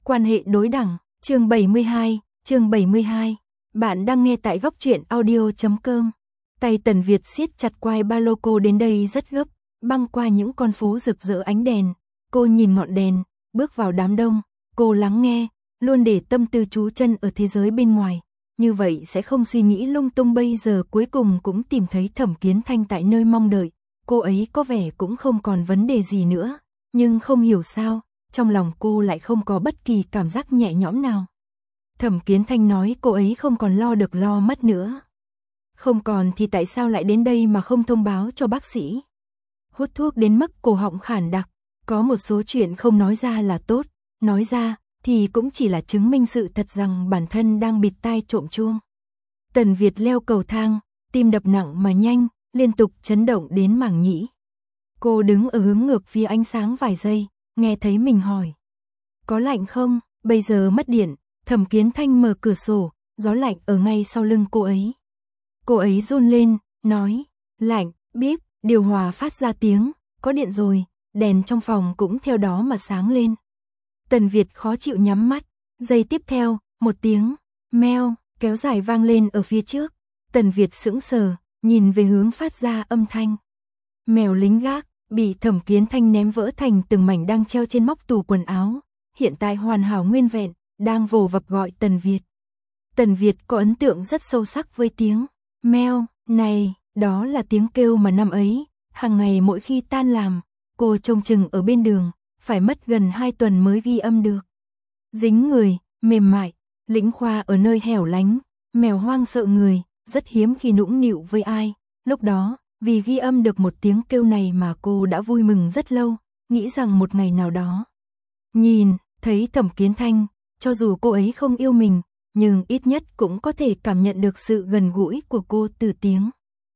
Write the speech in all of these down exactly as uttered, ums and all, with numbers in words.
Quan hệ đối đẳng, chương bảy mươi hai, chương bảy mươi hai. Bạn đang nghe tại góc truyện audio chấm com. Tay Tần Việt siết chặt quai ba lô, cô đến đây rất gấp, băng qua những con phố rực rỡ ánh đèn. Cô nhìn ngọn đèn, bước vào đám đông, cô lắng nghe, luôn để tâm tư trú chân ở thế giới bên ngoài. Như vậy sẽ không suy nghĩ lung tung. Bây giờ cuối cùng cũng tìm thấy Thẩm Kiến Thanh tại nơi mong đợi. Cô ấy có vẻ cũng không còn vấn đề gì nữa, nhưng không hiểu sao, trong lòng cô lại không có bất kỳ cảm giác nhẹ nhõm nào. Thẩm Kiến Thanh nói cô ấy không còn lo được lo mất nữa. Không còn thì tại sao lại đến đây mà không thông báo cho bác sĩ? Hút thuốc đến mức cổ họng khản đặc, có một số chuyện không nói ra là tốt, nói ra thì cũng chỉ là chứng minh sự thật rằng bản thân đang bịt tai trộm chuông. Tần Việt leo cầu thang, tim đập nặng mà nhanh, liên tục chấn động đến màng nhĩ. Cô đứng ở hướng ngược phía ánh sáng vài giây, nghe thấy mình hỏi. Có lạnh không? Bây giờ mất điện, Thẩm Kiến Thanh mở cửa sổ, gió lạnh ở ngay sau lưng cô ấy. Cô ấy run lên, nói, lạnh, bíp, điều hòa phát ra tiếng, có điện rồi, đèn trong phòng cũng theo đó mà sáng lên. Tần Việt khó chịu nhắm mắt, giây tiếp theo, một tiếng, meo, kéo dài vang lên ở phía trước. Tần Việt sững sờ, nhìn về hướng phát ra âm thanh. Mèo lính gác, bị Thẩm Kiến Thanh ném vỡ thành từng mảnh đang treo trên móc tủ quần áo, hiện tại hoàn hảo nguyên vẹn, đang vồ vập gọi Tần Việt. Tần Việt có ấn tượng rất sâu sắc với tiếng meo này, đó là tiếng kêu mà năm ấy, hàng ngày mỗi khi tan làm, cô trông chừng ở bên đường, phải mất gần hai tuần mới ghi âm được. Dính người, mềm mại, lĩnh khoa ở nơi hẻo lánh, mèo hoang sợ người, rất hiếm khi nũng nịu với ai. Lúc đó, vì ghi âm được một tiếng kêu này mà cô đã vui mừng rất lâu, nghĩ rằng một ngày nào đó. Nhìn, thấy Thẩm Kiến Thanh, cho dù cô ấy không yêu mình, nhưng ít nhất cũng có thể cảm nhận được sự gần gũi của cô từ tiếng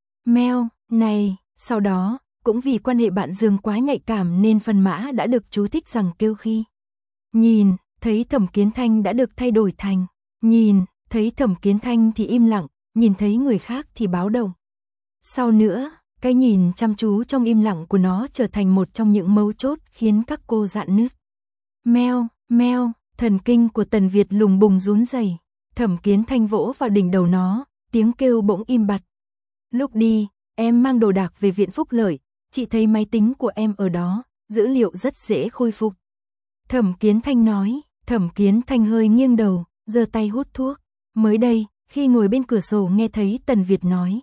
meo này. Sau đó, cũng vì quan hệ bạn giường quá nhạy cảm nên phần mã đã được chú thích rằng kêu khi. Nhìn, thấy Thẩm Kiến Thanh đã được thay đổi thành. Nhìn, thấy Thẩm Kiến Thanh thì im lặng, nhìn thấy người khác thì báo động. Sau nữa, cái nhìn chăm chú trong im lặng của nó trở thành một trong những mấu chốt khiến các cô rạn nứt. Meo, meo, thần kinh của Tần Việt lùng bùng run rẩy. Thẩm Kiến Thanh vỗ vào đỉnh đầu nó, tiếng kêu bỗng im bặt. Lúc đi, em mang đồ đạc về viện Phúc Lợi, chị thấy máy tính của em ở đó, dữ liệu rất dễ khôi phục. Thẩm Kiến Thanh nói. Thẩm Kiến Thanh hơi nghiêng đầu, giơ tay hút thuốc. Mới đây, khi ngồi bên cửa sổ nghe thấy Tần Việt nói.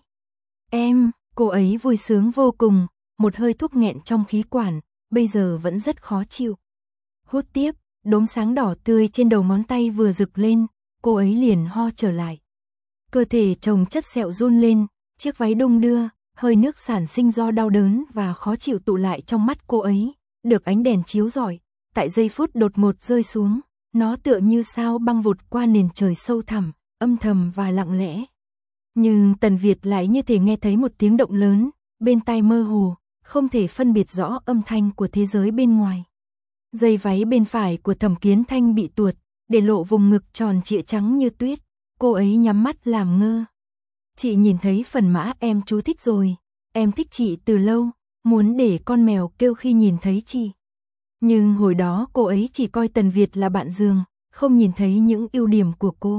Em, cô ấy vui sướng vô cùng, một hơi thuốc nghẹn trong khí quản, bây giờ vẫn rất khó chịu. Hút tiếp, đốm sáng đỏ tươi trên đầu ngón tay vừa rực lên, cô ấy liền ho trở lại. Cơ thể chồng chất sẹo run lên, chiếc váy đung đưa, hơi nước sản sinh do đau đớn và khó chịu tụ lại trong mắt cô ấy, được ánh đèn chiếu rọi, tại giây phút đột ngột rơi xuống, nó tựa như sao băng vụt qua nền trời sâu thẳm, âm thầm và lặng lẽ. Nhưng Tần Việt lại như thể nghe thấy một tiếng động lớn, bên tai mơ hồ, không thể phân biệt rõ âm thanh của thế giới bên ngoài. Dây váy bên phải của Thẩm Kiến Thanh bị tuột, để lộ vùng ngực tròn trịa trắng như tuyết, cô ấy nhắm mắt làm ngơ. Chị nhìn thấy phần mã em chú thích rồi, em thích chị từ lâu, muốn để con mèo kêu khi nhìn thấy chị. Nhưng hồi đó cô ấy chỉ coi Tần Việt là bạn giường, không nhìn thấy những ưu điểm của cô.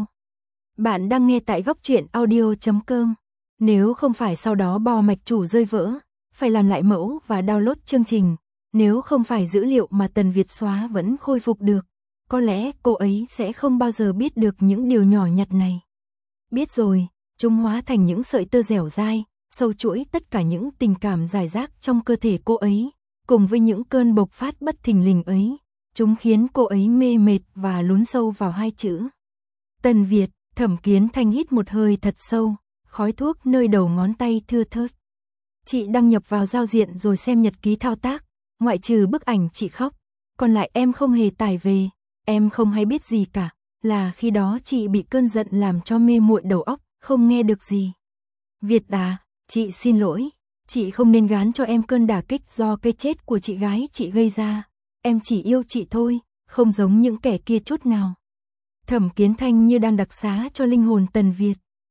Bạn đang nghe tại góc truyện audio chấm com. Nếu không phải sau đó bo mạch chủ rơi vỡ, phải làm lại mẫu và download chương trình, nếu không phải dữ liệu mà Tần Việt xóa vẫn khôi phục được, có lẽ cô ấy sẽ không bao giờ biết được những điều nhỏ nhặt này. Biết rồi, chúng hóa thành những sợi tơ dẻo dai, sâu chuỗi tất cả những tình cảm rải rác trong cơ thể cô ấy, cùng với những cơn bộc phát bất thình lình ấy, chúng khiến cô ấy mê mệt và lún sâu vào hai chữ. Tần Việt. Thẩm Kiến Thanh hít một hơi thật sâu, khói thuốc nơi đầu ngón tay thưa thớt. Chị đăng nhập vào giao diện rồi xem nhật ký thao tác, ngoại trừ bức ảnh chị khóc, còn lại em không hề tải về, em không hay biết gì cả, là khi đó chị bị cơn giận làm cho mê muội đầu óc, không nghe được gì. Việt à, chị xin lỗi, chị không nên gán cho em cơn đả kích do cái chết của chị gái chị gây ra, em chỉ yêu chị thôi, không giống những kẻ kia chút nào. Thẩm Kiến Thanh như đang đặc xá cho linh hồn Tần Việt.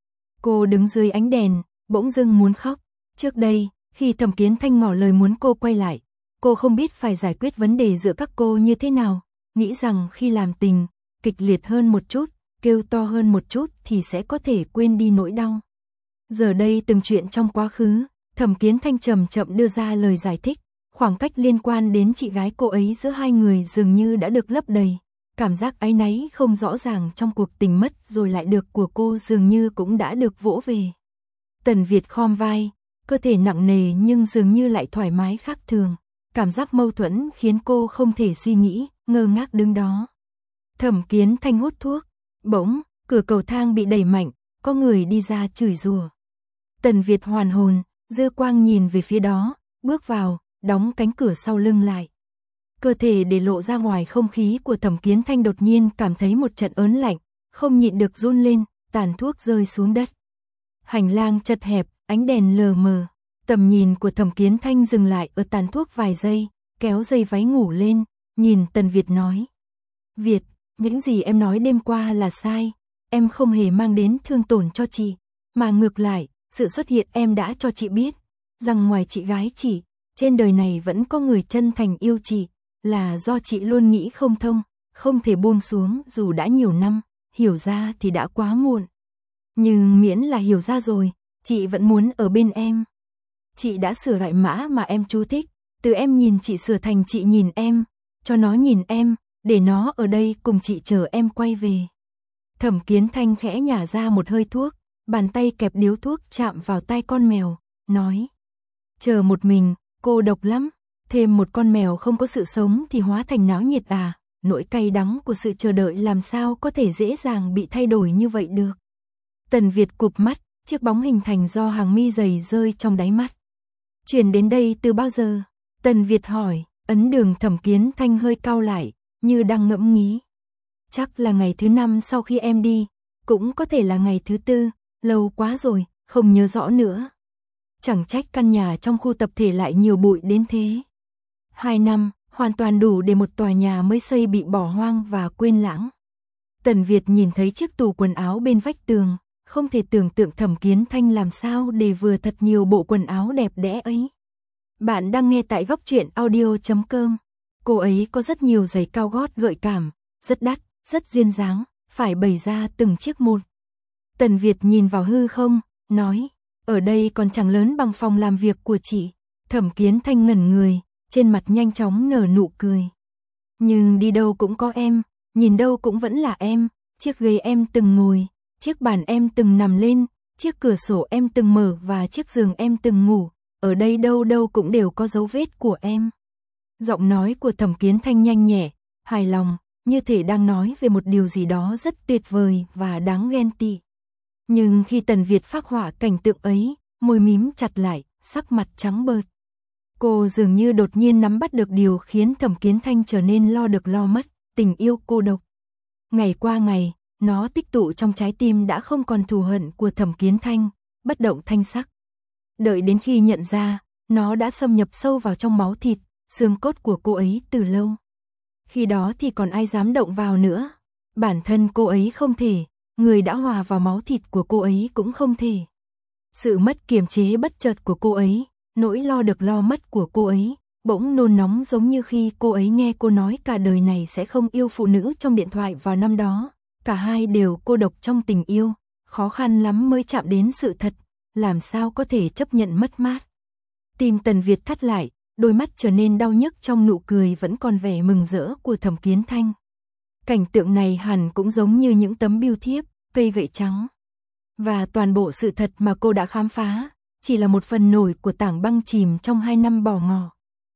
Cô đứng dưới ánh đèn, bỗng dưng muốn khóc. Trước đây, khi Thẩm Kiến Thanh ngỏ lời muốn cô quay lại, cô không biết phải giải quyết vấn đề giữa các cô như thế nào, nghĩ rằng khi làm tình, kịch liệt hơn một chút, kêu to hơn một chút thì sẽ có thể quên đi nỗi đau. Giờ đây từng chuyện trong quá khứ, Thẩm Kiến Thanh chậm chậm đưa ra lời giải thích, khoảng cách liên quan đến chị gái cô ấy giữa hai người dường như đã được lấp đầy. Cảm giác áy náy không rõ ràng trong cuộc tình mất rồi lại được của cô dường như cũng đã được vỗ về. Tần Việt khom vai, cơ thể nặng nề nhưng dường như lại thoải mái khác thường. Cảm giác mâu thuẫn khiến cô không thể suy nghĩ, ngơ ngác đứng đó. Thẩm Kiến Thanh hút thuốc, bỗng, cửa cầu thang bị đẩy mạnh, có người đi ra chửi rủa. Tần Việt hoàn hồn, dư quang nhìn về phía đó, bước vào, đóng cánh cửa sau lưng lại. Cơ thể để lộ ra ngoài không khí của Thẩm Kiến Thanh đột nhiên cảm thấy một trận ớn lạnh, không nhịn được run lên, tàn thuốc rơi xuống đất. Hành lang chật hẹp, ánh đèn lờ mờ, tầm nhìn của Thẩm Kiến Thanh dừng lại ở tàn thuốc vài giây, kéo dây váy ngủ lên, nhìn Tần Việt nói. Việt, những gì em nói đêm qua là sai, em không hề mang đến thương tổn cho chị, mà ngược lại, sự xuất hiện em đã cho chị biết, rằng ngoài chị gái chị, trên đời này vẫn có người chân thành yêu chị, là do chị luôn nghĩ không thông, không thể buông xuống dù đã nhiều năm, hiểu ra thì đã quá muộn. Nhưng miễn là hiểu ra rồi, chị vẫn muốn ở bên em. Chị đã sửa lại mã mà em chú thích, từ em nhìn chị sửa thành chị nhìn em, cho nó nhìn em, để nó ở đây cùng chị chờ em quay về. Thẩm Kiến Thanh khẽ nhả ra một hơi thuốc, bàn tay kẹp điếu thuốc chạm vào tai con mèo, nói. Chờ một mình, cô độc lắm, thêm một con mèo không có sự sống thì hóa thành náo nhiệt à, nỗi cay đắng của sự chờ đợi làm sao có thể dễ dàng bị thay đổi như vậy được. Tần Việt cụp mắt, chiếc bóng hình thành do hàng mi dày rơi trong đáy mắt. Chuyển đến đây từ bao giờ? Tần Việt hỏi, ấn đường Thẩm Kiến Thanh hơi cau lại, như đang ngẫm nghĩ. Chắc là ngày thứ năm sau khi em đi, cũng có thể là ngày thứ tư, lâu quá rồi, không nhớ rõ nữa. Chẳng trách căn nhà trong khu tập thể lại nhiều bụi đến thế. Hai năm, hoàn toàn đủ để một tòa nhà mới xây bị bỏ hoang và quên lãng. Tần Việt nhìn thấy chiếc tủ quần áo bên vách tường, không thể tưởng tượng Thẩm Kiến Thanh làm sao để vừa thật nhiều bộ quần áo đẹp đẽ ấy. Bạn đang nghe tại góc truyện audio chấm com. Cô ấy có rất nhiều giày cao gót gợi cảm, rất đắt, rất duyên dáng, phải bày ra từng chiếc một. Tần Việt nhìn vào hư không, nói, ở đây còn chẳng lớn bằng phòng làm việc của chị. Thẩm Kiến Thanh ngẩn người, trên mặt nhanh chóng nở nụ cười. Nhưng đi đâu cũng có em, nhìn đâu cũng vẫn là em, chiếc ghế em từng ngồi, chiếc bàn em từng nằm lên, chiếc cửa sổ em từng mở và chiếc giường em từng ngủ, ở đây đâu đâu cũng đều có dấu vết của em. Giọng nói của Thẩm Kiến Thanh nhanh nhẹ, hài lòng, như thể đang nói về một điều gì đó rất tuyệt vời và đáng ghen tị. Nhưng khi Tần Việt phác họa cảnh tượng ấy, môi mím chặt lại, sắc mặt trắng bợt. Cô dường như đột nhiên nắm bắt được điều khiến Thẩm Kiến Thanh trở nên lo được lo mất, tình yêu cô độc. Ngày qua ngày, nó tích tụ trong trái tim đã không còn thù hận của Thẩm Kiến Thanh, bất động thanh sắc. Đợi đến khi nhận ra, nó đã xâm nhập sâu vào trong máu thịt, xương cốt của cô ấy từ lâu. Khi đó thì còn ai dám động vào nữa. Bản thân cô ấy không thể, người đã hòa vào máu thịt của cô ấy cũng không thể. Sự mất kiềm chế bất chợt của cô ấy, nỗi lo được lo mất của cô ấy, bỗng nôn nóng giống như khi cô ấy nghe cô nói cả đời này sẽ không yêu phụ nữ trong điện thoại vào năm đó. Cả hai đều cô độc trong tình yêu, khó khăn lắm mới chạm đến sự thật, làm sao có thể chấp nhận mất mát. Tim Tần Việt thắt lại, đôi mắt trở nên đau nhức trong nụ cười vẫn còn vẻ mừng rỡ của Thẩm Kiến Thanh. Cảnh tượng này hẳn cũng giống như những tấm bưu thiếp, cây gậy trắng. Và toàn bộ sự thật mà cô đã khám phá, chỉ là một phần nổi của tảng băng chìm trong hai năm bỏ ngỏ.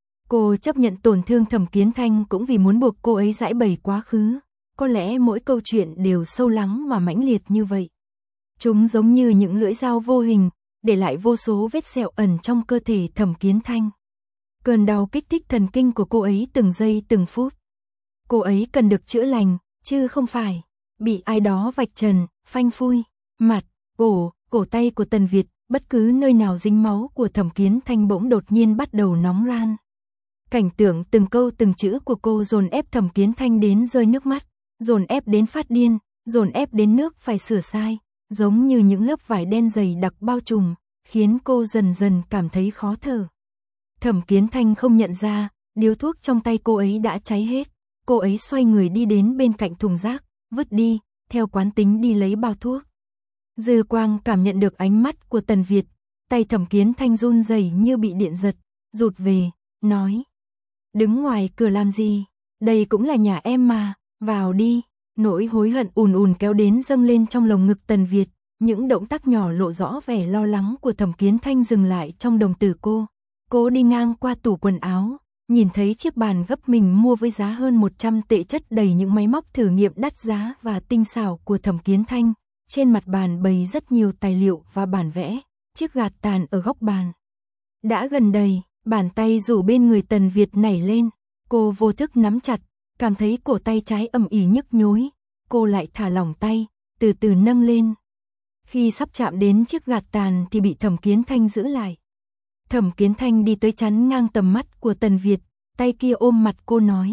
Cô chấp nhận tổn thương Thẩm Kiến Thanh cũng vì muốn buộc cô ấy giải bày quá khứ. Có lẽ mỗi câu chuyện đều sâu lắng mà mãnh liệt như vậy. Chúng giống như những lưỡi dao vô hình, để lại vô số vết sẹo ẩn trong cơ thể Thẩm Kiến Thanh. Cơn đau kích thích thần kinh của cô ấy từng giây từng phút. Cô ấy cần được chữa lành, chứ không phải bị ai đó vạch trần, phanh phui, mặt, cổ, cổ tay của Tần Việt, bất cứ nơi nào dính máu của Thẩm Kiến Thanh bỗng đột nhiên bắt đầu nóng ran. Cảnh tượng từng câu từng chữ của cô dồn ép Thẩm Kiến Thanh đến rơi nước mắt, dồn ép đến phát điên, dồn ép đến nước phải sửa sai, giống như những lớp vải đen dày đặc bao trùm, khiến cô dần dần cảm thấy khó thở. Thẩm Kiến Thanh không nhận ra, điếu thuốc trong tay cô ấy đã cháy hết. cô ấy xoay người đi đến bên cạnh thùng rác, vứt đi, theo quán tính đi lấy bao thuốc. Dư Quang cảm nhận được ánh mắt của Tần Việt, tay Thẩm Kiến Thanh run rẩy như bị điện giật, rụt về, nói. Đứng ngoài cửa làm gì, đây cũng là nhà em mà, vào đi. Nỗi hối hận ùn ùn kéo đến dâng lên trong lồng ngực Tần Việt, những động tác nhỏ lộ rõ vẻ lo lắng của Thẩm Kiến Thanh dừng lại trong đồng tử cô. Cô đi ngang qua tủ quần áo, nhìn thấy chiếc bàn gấp mình mua với giá hơn một trăm tệ chất đầy những máy móc thử nghiệm đắt giá và tinh xảo của Thẩm Kiến Thanh. Trên mặt bàn bày rất nhiều tài liệu và bản vẽ, chiếc gạt tàn ở góc bàn đã gần đầy, bàn tay rủ bên người Tần Việt nảy lên, cô vô thức nắm chặt, cảm thấy cổ tay trái ầm ỉ nhức nhối, cô lại thả lỏng tay, từ từ nâng lên. Khi sắp chạm đến chiếc gạt tàn thì bị Thẩm Kiến Thanh giữ lại. Thẩm Kiến Thanh đi tới chắn ngang tầm mắt của Tần Việt, tay kia ôm mặt cô nói.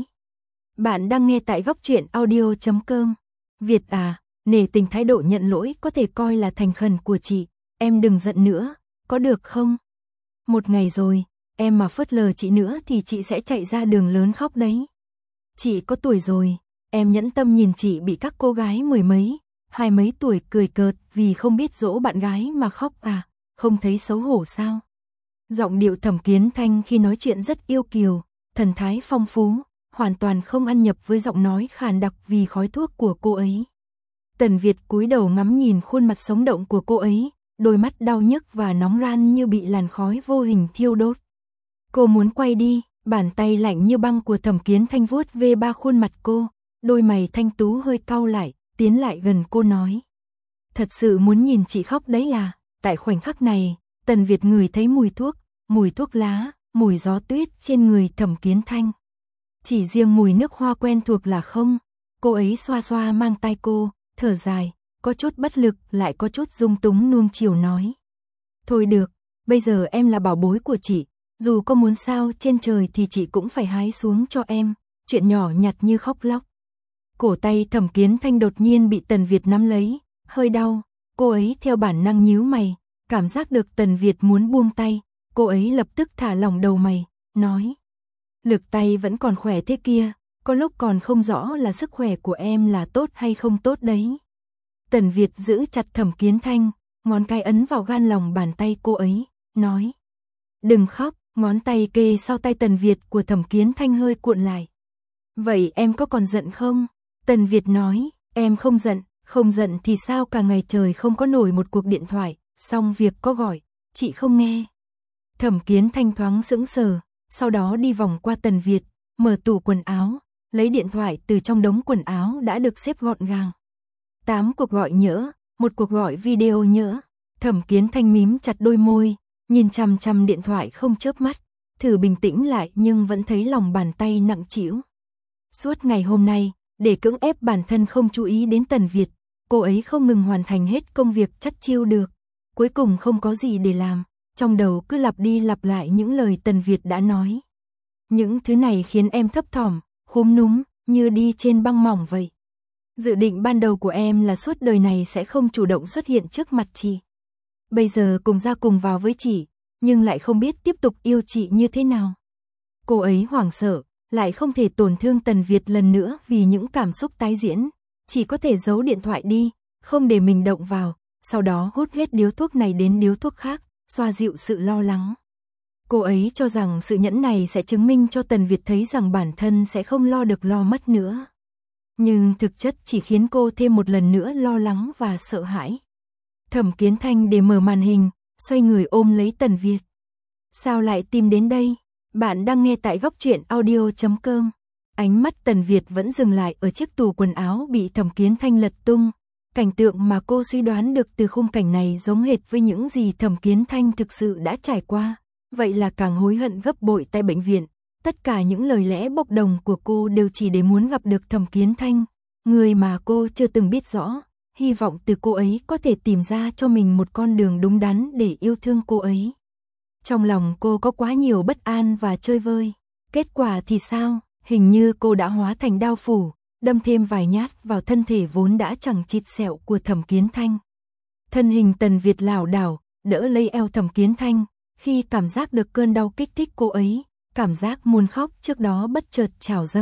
Bạn đang nghe tại góc truyện audio chấm com. Việt à, nể tình thái độ nhận lỗi có thể coi là thành khẩn của chị, em đừng giận nữa, có được không? Một ngày rồi, em mà phớt lờ chị nữa thì chị sẽ chạy ra đường lớn khóc đấy. Chị có tuổi rồi, em nhẫn tâm nhìn chị bị các cô gái mười mấy, hai mấy tuổi cười cợt vì không biết dỗ bạn gái mà khóc à, không thấy xấu hổ sao? Giọng điệu Thẩm Kiến Thanh khi nói chuyện rất yêu kiều, thần thái phong phú, hoàn toàn không ăn nhập với giọng nói khàn đặc vì khói thuốc của cô ấy. Tần Việt cúi đầu ngắm nhìn khuôn mặt sống động của cô ấy, đôi mắt đau nhức và nóng ran như bị làn khói vô hình thiêu đốt. Cô muốn quay đi, bàn tay lạnh như băng của Thẩm Kiến Thanh vuốt về ba khuôn mặt cô, đôi mày thanh tú hơi cau lại, tiến lại gần cô nói. Thật sự muốn nhìn chị khóc đấy à? Tại khoảnh khắc này, Tần Việt ngửi thấy mùi thuốc, mùi thuốc lá, mùi gió tuyết trên người Thẩm Kiến Thanh. Chỉ riêng mùi nước hoa quen thuộc là không. Cô ấy xoa xoa mang tay cô, thở dài, có chút bất lực lại có chút dung túng nuông chiều nói. Thôi được, bây giờ em là bảo bối của chị, dù có muốn sao trên trời thì chị cũng phải hái xuống cho em, chuyện nhỏ nhặt như khóc lóc. Cổ tay Thẩm Kiến Thanh đột nhiên bị Tần Việt nắm lấy, hơi đau, cô ấy theo bản năng nhíu mày, cảm giác được Tần Việt muốn buông tay, cô ấy lập tức thả lỏng đầu mày, nói. Lực tay vẫn còn khỏe thế kia, có lúc còn không rõ là sức khỏe của em là tốt hay không tốt đấy. Tần Việt giữ chặt Thẩm Kiến Thanh, ngón cái ấn vào gan lòng bàn tay cô ấy, nói. Đừng khóc, ngón tay kê sau tay Tần Việt của Thẩm Kiến Thanh hơi cuộn lại. Vậy em có còn giận không? Tần Việt nói, em không giận, không giận thì sao cả ngày trời không có nổi một cuộc điện thoại, xong việc có gọi, chị không nghe. Thẩm Kiến Thanh thoáng sững sờ, sau đó đi vòng qua Tần Việt, mở tủ quần áo, lấy điện thoại từ trong đống quần áo đã được xếp gọn gàng. Tám cuộc gọi nhỡ, một cuộc gọi video nhỡ. Thẩm Kiến Thanh mím chặt đôi môi, nhìn chằm chằm điện thoại không chớp mắt, thử bình tĩnh lại nhưng vẫn thấy lòng bàn tay nặng trĩu. Suốt ngày hôm nay, để cưỡng ép bản thân không chú ý đến Tần Việt, cô ấy không ngừng hoàn thành hết công việc chắt chiu được. Cuối cùng không có gì để làm, trong đầu cứ lặp đi lặp lại những lời Tần Việt đã nói. Những thứ này khiến em thấp thỏm, khúm núm, như đi trên băng mỏng vậy. Dự định ban đầu của em là suốt đời này sẽ không chủ động xuất hiện trước mặt chị. Bây giờ cùng ra cùng vào với chị, nhưng lại không biết tiếp tục yêu chị như thế nào. Cô ấy hoảng sợ, lại không thể tổn thương Tần Việt lần nữa vì những cảm xúc tái diễn. Chỉ có thể giấu điện thoại đi, không để mình động vào, sau đó hút hết điếu thuốc này đến điếu thuốc khác, xoa dịu sự lo lắng. Cô ấy cho rằng sự nhẫn này sẽ chứng minh cho Tần Việt thấy rằng bản thân sẽ không lo được lo mất nữa. Nhưng thực chất chỉ khiến cô thêm một lần nữa lo lắng và sợ hãi. Thẩm Kiến Thanh để mở màn hình, xoay người ôm lấy Tần Việt. Sao lại tìm đến đây? Bạn đang nghe tại góc truyện audio chấm com. Ánh mắt Tần Việt vẫn dừng lại ở chiếc tủ quần áo bị Thẩm Kiến Thanh lật tung. Cảnh tượng mà cô suy đoán được từ khung cảnh này giống hệt với những gì Thẩm Kiến Thanh thực sự đã trải qua. Vậy là càng hối hận gấp bội tại bệnh viện. Tất cả những lời lẽ bốc đồng của cô đều chỉ để muốn gặp được Thẩm Kiến Thanh, người mà cô chưa từng biết rõ, hy vọng từ cô ấy có thể tìm ra cho mình một con đường đúng đắn để yêu thương cô ấy. Trong lòng cô có quá nhiều bất an và chơi vơi. Kết quả thì sao? Hình như cô đã hóa thành đao phủ, đâm thêm vài nhát vào thân thể vốn đã chẳng chịt sẹo của Thẩm Kiến Thanh. Thân hình Tần Việt lảo đảo, đỡ lấy eo Thẩm Kiến Thanh, khi cảm giác được cơn đau kích thích cô ấy, cảm giác muốn khóc trước đó bất chợt trào dâng,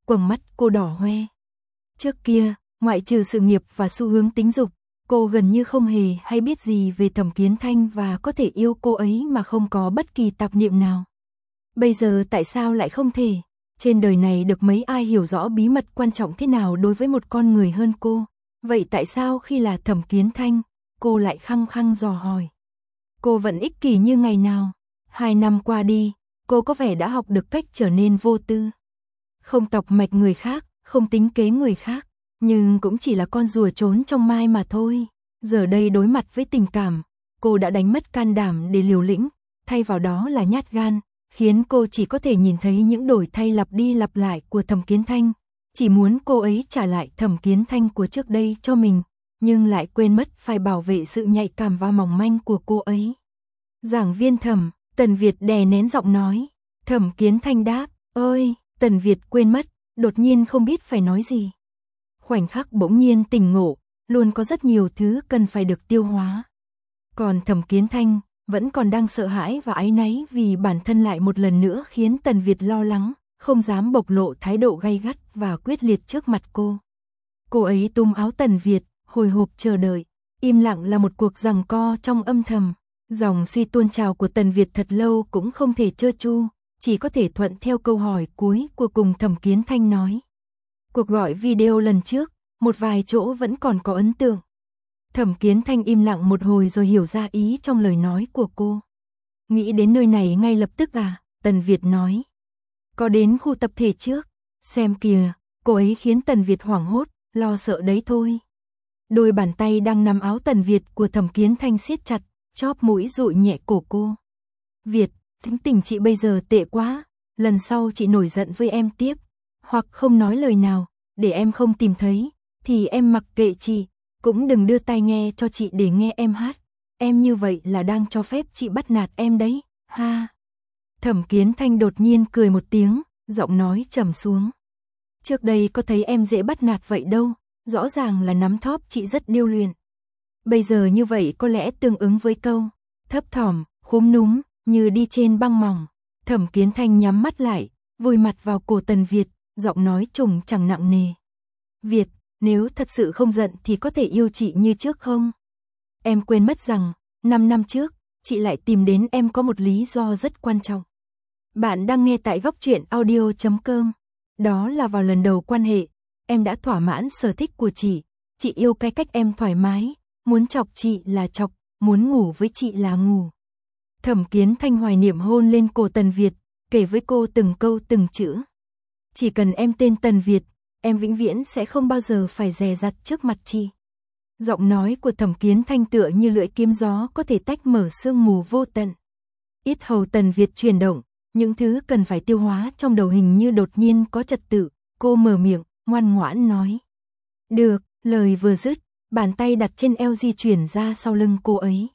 quầng mắt cô đỏ hoe. Trước kia, ngoại trừ sự nghiệp và xu hướng tính dục, cô gần như không hề hay biết gì về Thẩm Kiến Thanh và có thể yêu cô ấy mà không có bất kỳ tạp niệm nào. Bây giờ tại sao lại không thể? Trên đời này được mấy ai hiểu rõ bí mật quan trọng thế nào đối với một con người hơn cô? Vậy tại sao khi là Thẩm Kiến Thanh, cô lại khăng khăng dò hỏi? Cô vẫn ích kỷ như ngày nào. Hai năm qua đi, cô có vẻ đã học được cách trở nên vô tư. Không tọc mạch người khác, không tính kế người khác, nhưng cũng chỉ là con rùa trốn trong mai mà thôi. Giờ đây đối mặt với tình cảm, cô đã đánh mất can đảm để liều lĩnh, thay vào đó là nhát gan, khiến cô chỉ có thể nhìn thấy những đổi thay lặp đi lặp lại của Thẩm Kiến Thanh. Chỉ muốn cô ấy trả lại Thẩm Kiến Thanh của trước đây cho mình, nhưng lại quên mất phải bảo vệ sự nhạy cảm và mỏng manh của cô ấy. Giảng viên Thẩm, Tần Việt đè nén giọng nói. Thẩm Kiến Thanh đáp, ơi, Tần Việt quên mất, đột nhiên không biết phải nói gì. Khoảnh khắc bỗng nhiên tỉnh ngộ, luôn có rất nhiều thứ cần phải được tiêu hóa. Còn Thẩm Kiến Thanh, vẫn còn đang sợ hãi và áy náy vì bản thân lại một lần nữa khiến Tần Việt lo lắng, không dám bộc lộ thái độ gay gắt và quyết liệt trước mặt cô. Cô ấy túm áo Tần Việt, hồi hộp chờ đợi, im lặng là một cuộc giằng co trong âm thầm. Dòng suy tuôn trào của Tần Việt thật lâu cũng không thể trơ tru, chỉ có thể thuận theo câu hỏi cuối của cùng Thẩm Kiến Thanh nói. Cuộc gọi video lần trước, một vài chỗ vẫn còn có ấn tượng. Thẩm Kiến Thanh im lặng một hồi rồi hiểu ra ý trong lời nói của cô. Nghĩ đến nơi này ngay lập tức à? Tần Việt nói. Có đến khu tập thể trước, xem kìa, cô ấy khiến Tần Việt hoảng hốt, lo sợ đấy thôi. Đôi bàn tay đang nắm áo Tần Việt của Thẩm Kiến Thanh siết chặt, chóp mũi dụi nhẹ cổ cô. Việt, tính tình chị bây giờ tệ quá, lần sau chị nổi giận với em tiếp, hoặc không nói lời nào, để em không tìm thấy, thì em mặc kệ chị, cũng đừng đưa tai nghe cho chị để nghe em hát. Em như vậy là đang cho phép chị bắt nạt em đấy, ha. Thẩm Kiến Thanh đột nhiên cười một tiếng, giọng nói trầm xuống. Trước đây có thấy em dễ bắt nạt vậy đâu, rõ ràng là nắm thóp chị rất điêu luyện. Bây giờ như vậy có lẽ tương ứng với câu thấp thỏm, khúm núm, như đi trên băng mỏng. Thẩm Kiến Thanh nhắm mắt lại, vùi mặt vào cổ Tần Việt, giọng nói trùng chẳng nặng nề. Việt, nếu thật sự không giận thì có thể yêu chị như trước không? Em quên mất rằng, năm năm trước, chị lại tìm đến em có một lý do rất quan trọng. Bạn đang nghe tại góc truyện audio chấm com. Đó là vào lần đầu quan hệ, em đã thỏa mãn sở thích của chị. Chị yêu cái cách em thoải mái, muốn chọc chị là chọc, muốn ngủ với chị là ngủ. Thẩm Kiến Thanh hoài niệm hôn lên cổ Tần Việt, kể với cô từng câu từng chữ. Chỉ cần em tên Tần Việt, em vĩnh viễn sẽ không bao giờ phải dè dặt trước mặt chị. Giọng nói của Thẩm Kiến Thanh tựa như lưỡi kiếm gió có thể tách mở sương mù vô tận. Yết hầu Tần Việt chuyển động, những thứ cần phải tiêu hóa trong đầu hình như đột nhiên có trật tự, cô mở miệng, ngoan ngoãn nói. Được, lời vừa dứt, bàn tay đặt trên eo di chuyển ra sau lưng cô ấy.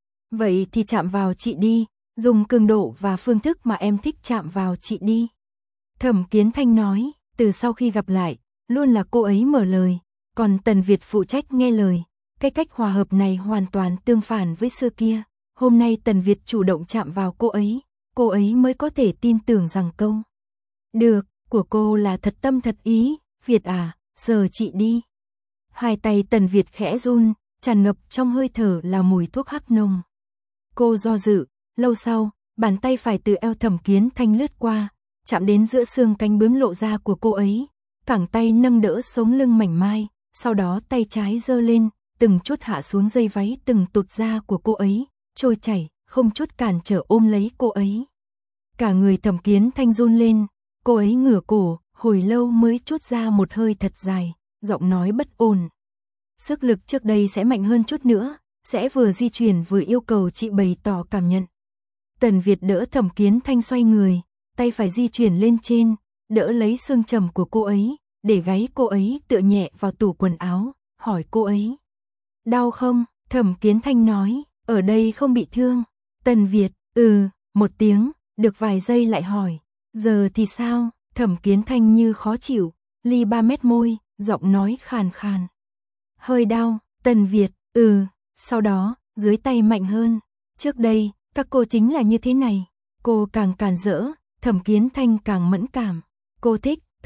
Vậy thì chạm vào chị đi, dùng cường độ và phương thức mà em thích chạm vào chị đi. Thẩm Kiến Thanh nói, từ sau khi gặp lại, luôn là cô ấy mở lời, còn Tần Việt phụ trách nghe lời. Cái cách hòa hợp này hoàn toàn tương phản với xưa kia. Hôm nay Tần Việt chủ động chạm vào cô ấy, cô ấy mới có thể tin tưởng rằng câu được của cô là thật tâm thật ý. Việt à, giờ chị đi. Hai tay Tần Việt khẽ run, tràn ngập trong hơi thở là mùi thuốc hắc nồng. Cô do dự, lâu sau, bàn tay phải từ eo Thẩm Kiến Thanh lướt qua, chạm đến giữa xương cánh bướm lộ ra của cô ấy, cẳng tay nâng đỡ sống lưng mảnh mai, sau đó tay trái giơ lên, từng chút hạ xuống dây váy từng tụt ra của cô ấy, trôi chảy, không chút cản trở ôm lấy cô ấy. Cả người Thẩm Kiến Thanh run lên, cô ấy ngửa cổ, hồi lâu mới trút ra một hơi thật dài, giọng nói bất ổn. Sức lực trước đây sẽ mạnh hơn chút nữa, sẽ vừa di chuyển vừa yêu cầu chị bày tỏ cảm nhận. Tần Việt đỡ Thẩm Kiến Thanh xoay người, tay phải di chuyển lên trên, đỡ lấy xương trầm của cô ấy, để gáy cô ấy tựa nhẹ vào tủ quần áo, hỏi cô ấy. Đau không? Thẩm Kiến Thanh nói, ở đây không bị thương. Tần Việt, ừ, một tiếng, được vài giây lại hỏi, giờ thì sao? Thẩm Kiến Thanh như khó chịu, ly ba mét môi, giọng nói khàn khàn. Hơi đau. Tần Việt, ừ, sau đó, dưới tay mạnh hơn. Trước đây, các cô chính là như thế này. Cô càng càn rỡ, Thẩm Kiến Thanh càng mẫn cảm. Cô thích,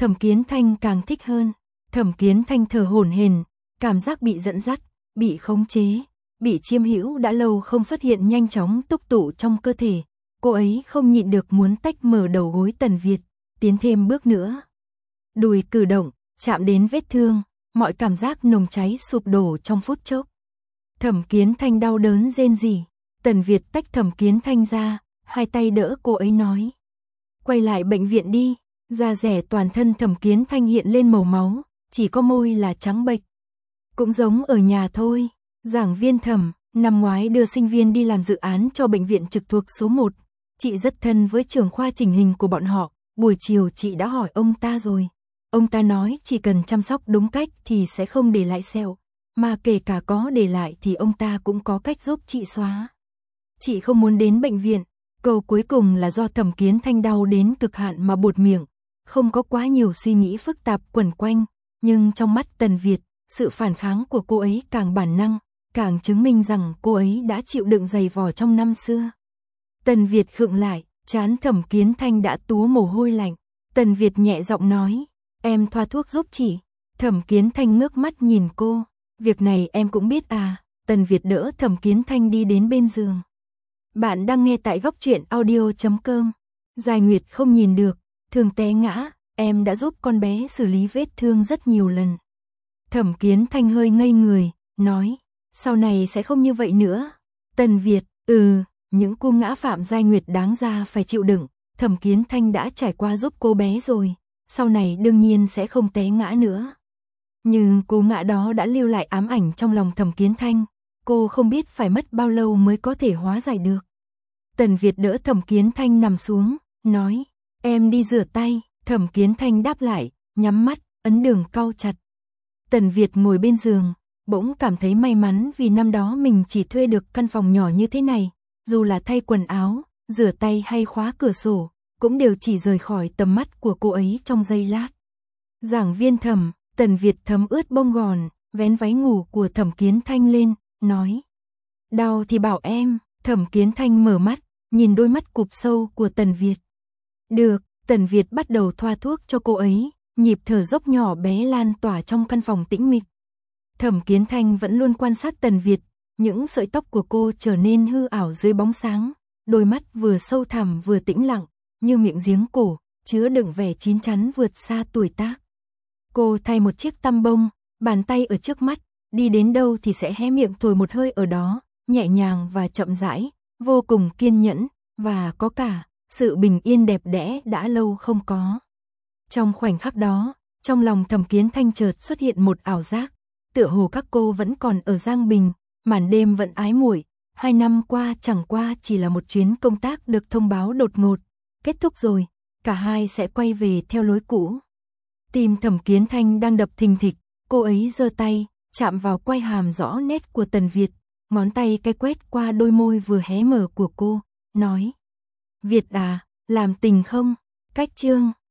Thẩm Kiến Thanh càng thích hơn. Thẩm Kiến Thanh thở hổn hển, cảm giác bị dẫn dắt, bị khống chế, bị chiêm hữu đã lâu không xuất hiện nhanh chóng túc tụ trong cơ thể. Cô ấy không nhịn được muốn tách mở đầu gối Tần Việt, tiến thêm bước nữa. Đùi cử động, chạm đến vết thương, mọi cảm giác nồng cháy sụp đổ trong phút chốc. Thẩm Kiến Thanh đau đớn rên rỉ. Tần Việt tách Thẩm Kiến Thanh ra, hai tay đỡ cô ấy nói: quay lại bệnh viện đi. Da rẻ toàn thân Thẩm Kiến Thanh hiện lên màu máu, chỉ có môi là trắng bệch. Cũng giống ở nhà thôi. Giảng viên Thẩm, năm ngoái đưa sinh viên đi làm dự án cho bệnh viện trực thuộc số một. Chị rất thân với trưởng khoa chỉnh hình của bọn họ, buổi chiều chị đã hỏi ông ta rồi. Ông ta nói chỉ cần chăm sóc đúng cách thì sẽ không để lại sẹo, mà kể cả có để lại thì ông ta cũng có cách giúp chị xóa. Chị không muốn đến bệnh viện. Câu cuối cùng là do Thẩm Kiến Thanh đau đến cực hạn mà buột miệng, không có quá nhiều suy nghĩ phức tạp quẩn quanh, nhưng trong mắt Tần Việt, sự phản kháng của cô ấy càng bản năng, càng chứng minh rằng cô ấy đã chịu đựng dày vò trong năm xưa. Tần Việt khựng lại, trán Thẩm Kiến Thanh đã túa mồ hôi lạnh. Tần Việt nhẹ giọng nói: em thoa thuốc giúp chị. Thẩm Kiến Thanh ngước mắt nhìn cô: việc này em cũng biết à. Tần Việt đỡ Thẩm Kiến Thanh đi đến bên giường. Bạn đang nghe tại góc truyện audio chấm com. Giai Nguyệt không nhìn được, thường té ngã, em đã giúp con bé xử lý vết thương rất nhiều lần. Thẩm Kiến Thanh hơi ngây người, nói: sau này sẽ không như vậy nữa. Tần Việt: ừ, những cú ngã Phạm Giai Nguyệt đáng ra phải chịu đựng, Thẩm Kiến Thanh đã trải qua giúp cô bé rồi, sau này đương nhiên sẽ không té ngã nữa. Nhưng cú ngã đó đã lưu lại ám ảnh trong lòng Thẩm Kiến Thanh, cô không biết phải mất bao lâu mới có thể hóa giải được. Tần Việt đỡ Thẩm Kiến Thanh nằm xuống, nói: em đi rửa tay. Thẩm Kiến Thanh đáp lại, nhắm mắt, ấn đường cau chặt. Tần Việt ngồi bên giường, bỗng cảm thấy may mắn vì năm đó mình chỉ thuê được căn phòng nhỏ như thế này, dù là thay quần áo, rửa tay hay khóa cửa sổ, cũng đều chỉ rời khỏi tầm mắt của cô ấy trong giây lát. Giảng viên Thẩm, Tần Việt thấm ướt bông gòn, vén váy ngủ của Thẩm Kiến Thanh lên, nói: đau thì bảo em. Thẩm Kiến Thanh mở mắt, nhìn đôi mắt cụp sâu của Tần Việt. Được. Tần Việt bắt đầu thoa thuốc cho cô ấy, nhịp thở dốc nhỏ bé lan tỏa trong căn phòng tĩnh mịch. Thẩm Kiến Thanh vẫn luôn quan sát Tần Việt, những sợi tóc của cô trở nên hư ảo dưới bóng sáng, đôi mắt vừa sâu thẳm vừa tĩnh lặng, như miệng giếng cổ, chứa đựng vẻ chín chắn vượt xa tuổi tác. Cô thay một chiếc tăm bông, bàn tay ở trước mắt, đi đến đâu thì sẽ hé miệng thổi một hơi ở đó, nhẹ nhàng và chậm rãi, vô cùng kiên nhẫn, và có cả sự bình yên đẹp đẽ đã lâu không có. Trong khoảnh khắc đó, trong lòng Thẩm Kiến Thanh chợt xuất hiện một ảo giác, tựa hồ các cô vẫn còn ở Giang Bình, màn đêm vẫn ái muội, hai năm qua chẳng qua chỉ là một chuyến công tác được thông báo đột ngột, kết thúc rồi, cả hai sẽ quay về theo lối cũ. Tim Thẩm Kiến Thanh đang đập thình thịch, cô ấy giơ tay, chạm vào quai hàm rõ nét của Tần Việt, ngón tay cái quét qua đôi môi vừa hé mở của cô, nói: Việt à, làm tình không? Cách chương